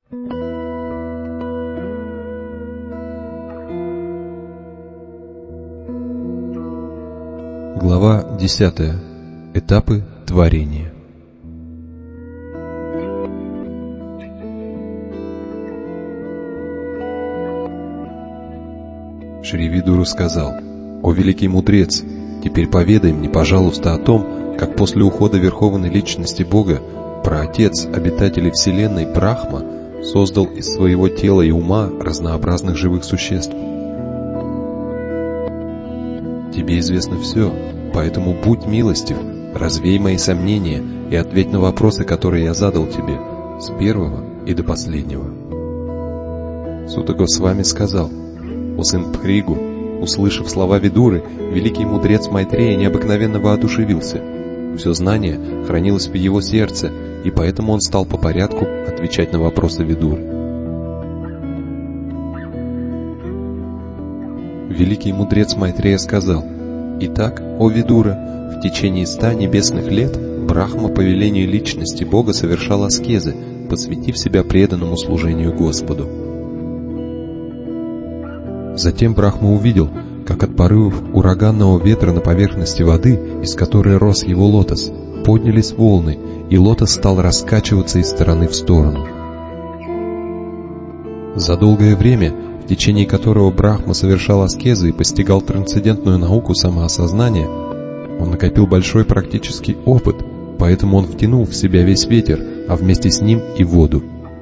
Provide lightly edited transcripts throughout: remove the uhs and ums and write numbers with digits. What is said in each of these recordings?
Глава 10. Этапы творения. Шри Видура сказал: «О великий мудрец, теперь поведай мне, пожалуйста, о том, как после ухода Верховной Личности Бога Праотец обитателей Вселенной Брахма создал из своего тела и ума разнообразных живых существ. Тебе известно все, поэтому будь милостив, развей мои сомнения и ответь на вопросы, которые я задал тебе, с первого и до последнего». Сута Госвами сказал: «О сын Пхригу, услышав слова Видуры, великий мудрец Майтрея необыкновенно воодушевился. Все знание хранилось в его сердце, и поэтому он стал по порядку отвечать на вопросы Видуры. Великий мудрец Майтрея сказал: «Итак, о Видура, в течение 100 небесных лет Брахма по велению личности Бога совершал аскезы, посвятив себя преданному служению Господу. Затем Брахма увидел, как от порывов ураганного ветра на поверхности воды, из которой рос его лотос, поднялись волны, и лотос стал раскачиваться из стороны в сторону. За долгое время, в течение которого Брахма совершал аскезы и постигал трансцендентную науку самоосознания, он накопил большой практический опыт, поэтому он втянул в себя весь ветер, а вместе с ним и воду.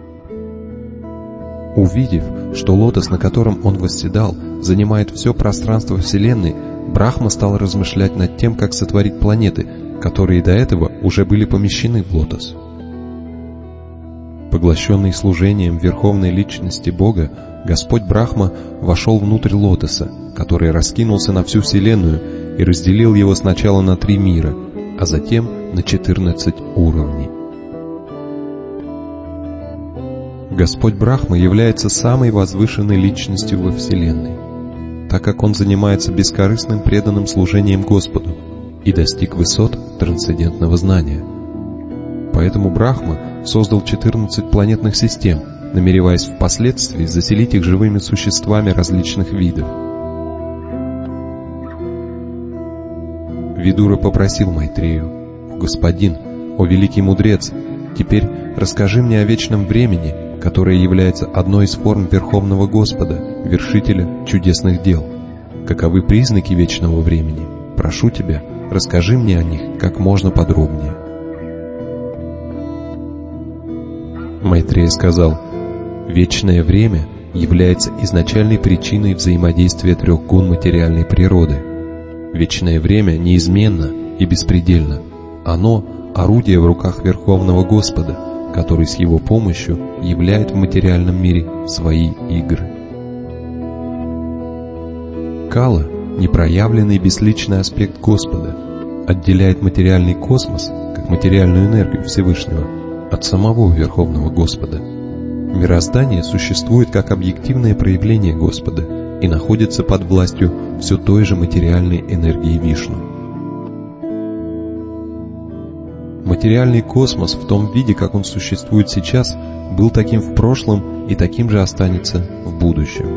Увидев, что лотос, на котором он восседал, занимает все пространство Вселенной, Брахма стал размышлять над тем, как сотворить планеты, которые до этого уже были помещены в лотос. Поглощенный служением Верховной Личности Бога, Господь Брахма вошел внутрь лотоса, который раскинулся на всю Вселенную и разделил его сначала на 3 мира, а затем на 14 уровней. Господь Брахма является самой возвышенной личностью во Вселенной, так как Он занимается бескорыстным преданным служением Господу и достиг высот трансцендентного знания. Поэтому Брахма создал 14 планетных систем, намереваясь впоследствии заселить их живыми существами различных видов. Видура попросил Майтрею: «Господин, о великий мудрец, теперь расскажи мне о вечном времени, которое является одной из форм Верховного Господа, вершителя чудесных дел. Каковы признаки вечного времени? Прошу тебя, расскажи мне о них как можно подробнее». Майтрея сказал: «Вечное время является изначальной причиной взаимодействия 3 гун материальной природы. Вечное время неизменно и беспредельно. Оно — орудие в руках Верховного Господа, который с его помощью являет в материальном мире свои игры. Кала, непроявленный бесличный аспект Господа, отделяет материальный космос, как материальную энергию Всевышнего, от самого Верховного Господа. Мироздание существует как объективное проявление Господа и находится под властью все той же материальной энергии Вишну. Материальный космос в том виде, как он существует сейчас, был таким в прошлом и таким же останется в будущем.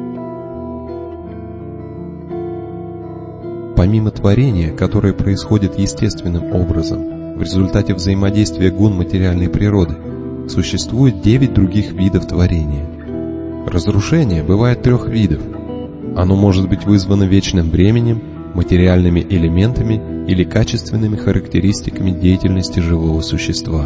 Помимо творения, которое происходит естественным образом, в результате взаимодействия гун материальной природы, существует 9 других видов творения. Разрушение бывает 3 видов. Оно может быть вызвано вечным временем, материальными элементами или качественными характеристиками деятельности живого существа.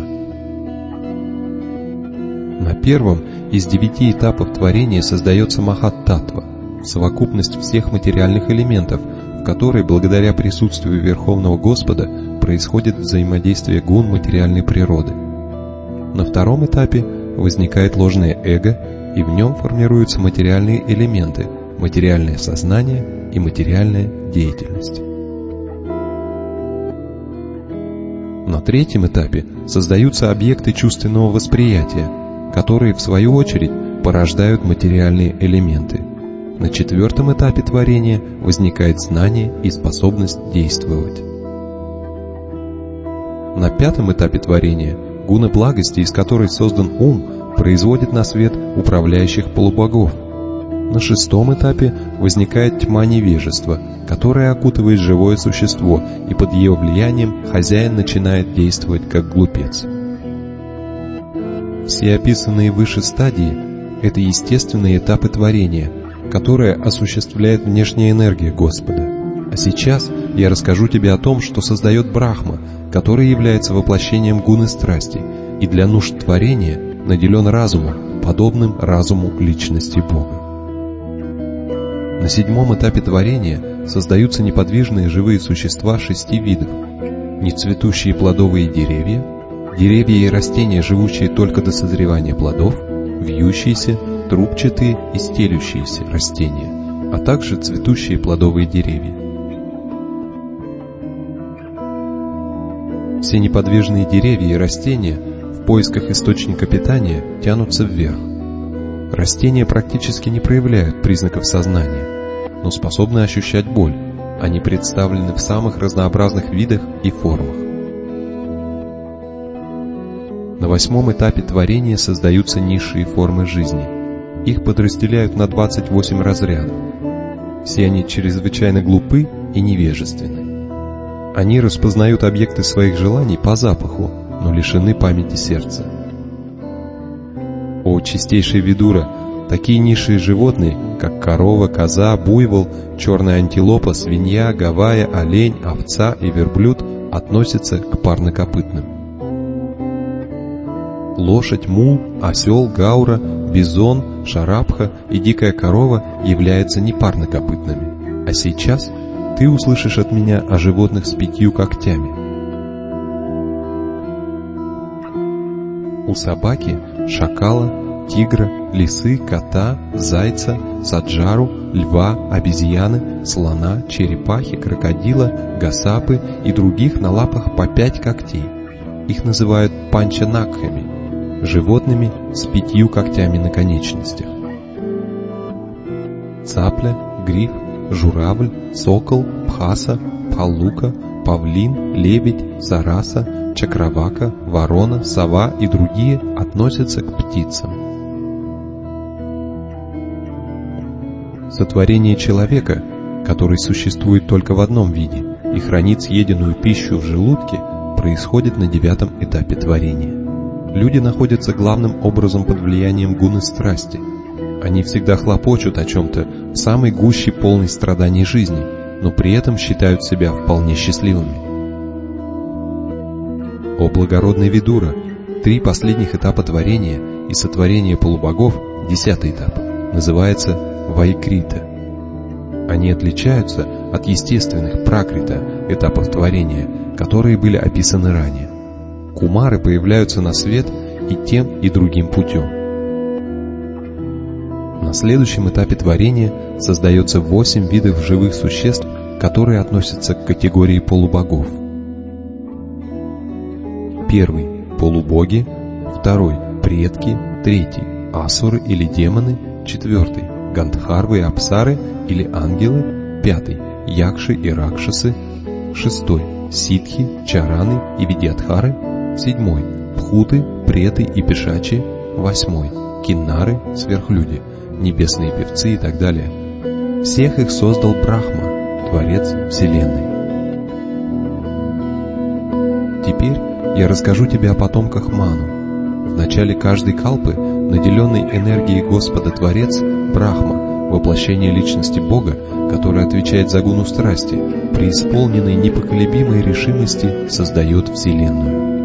На первом из 9 этапов творения создается Махат-Таттва, совокупность всех материальных элементов, в которой, благодаря присутствию Верховного Господа, происходит взаимодействие гун материальной природы. На втором этапе возникает ложное эго, и в нем формируются материальные элементы, материальное сознание и материальная деятельность. На третьем этапе создаются объекты чувственного восприятия, которые, в свою очередь, порождают материальные элементы. На 4-м этапе творения возникает знание и способность действовать. На 5-м этапе творения гуна благости, из которой создан ум, производит на свет управляющих полубогов. На 6-м этапе возникает тьма невежества, которая окутывает живое существо, и под ее влиянием хозяин начинает действовать как глупец. Все описанные выше стадии – это естественные этапы творения, которые осуществляет внешняя энергия Господа. А сейчас я расскажу тебе о том, что создает Брахма, который является воплощением гуны страсти и для нужд творения наделен разумом, подобным разуму личности Бога. На 7-м этапе творения создаются неподвижные живые существа 6 видов: нецветущие плодовые деревья, деревья и растения, живущие только до созревания плодов, вьющиеся, трубчатые и стелющиеся растения, а также цветущие плодовые деревья. Все неподвижные деревья и растения в поисках источника питания тянутся вверх. Растения практически не проявляют признаков сознания, но способны ощущать боль. Они представлены в самых разнообразных видах и формах. На 8-м этапе творения создаются низшие формы жизни. Их подразделяют на 28 разрядов. Все они чрезвычайно глупы и невежественны. Они распознают объекты своих желаний по запаху, но лишены памяти сердца. О, чистейший Видура, такие низшие животные, как корова, коза, буйвол, черная антилопа, свинья, гавайя, олень, овца и верблюд, относятся к парнокопытным. Лошадь, мул, осел, гаура, бизон, шарабха и дикая корова являются непарнокопытными. А сейчас ты услышишь от меня о животных с 5 когтями. У собаки, шакала, тигра, лисы, кота, зайца, саджару, льва, обезьяны, слона, черепахи, крокодила, гасапы и других на лапах по 5 когтей. Их называют панчанакхами, животными с 5 когтями на конечностях. Цапля, гриф, журавль, сокол, пхаса, пхалука, павлин, лебедь, сараса, чакравака, ворона, сова и другие относятся к птицам. Сотворение человека, который существует только в одном виде и хранит съеденную пищу в желудке, происходит на 9-м этапе творения. Люди находятся главным образом под влиянием гуны страсти. Они всегда хлопочут о чем-то в самой гуще полной страданий жизни, но при этом считают себя вполне счастливыми. О благородный Видура, 3 последних этапа творения и сотворения полубогов, 10-й этап, называется Вайкрита. Они отличаются от естественных пракрита этапов творения, которые были описаны ранее. Кумары появляются на свет и тем, и другим путем. На следующем этапе творения создается 8 видов живых существ, которые относятся к категории полубогов. 1 – полубоги, 2 – предки, 3 – асуры или демоны, 4 – гандхарвы и апсары или ангелы, 5 – якши и ракшасы, 6 – ситхи, чараны и видьядхары, 7 – пхуты, преты и пешачи, 8 – киннары, сверхлюди, небесные певцы и так далее. Всех их создал Брахма, Творец Вселенной. Теперь я расскажу тебе о потомках Ману. В начале каждой калпы, наделенный энергией Господа Творец, Брахма, воплощение личности Бога, который отвечает за гуну страсти, преисполненной непоколебимой решимости создает Вселенную.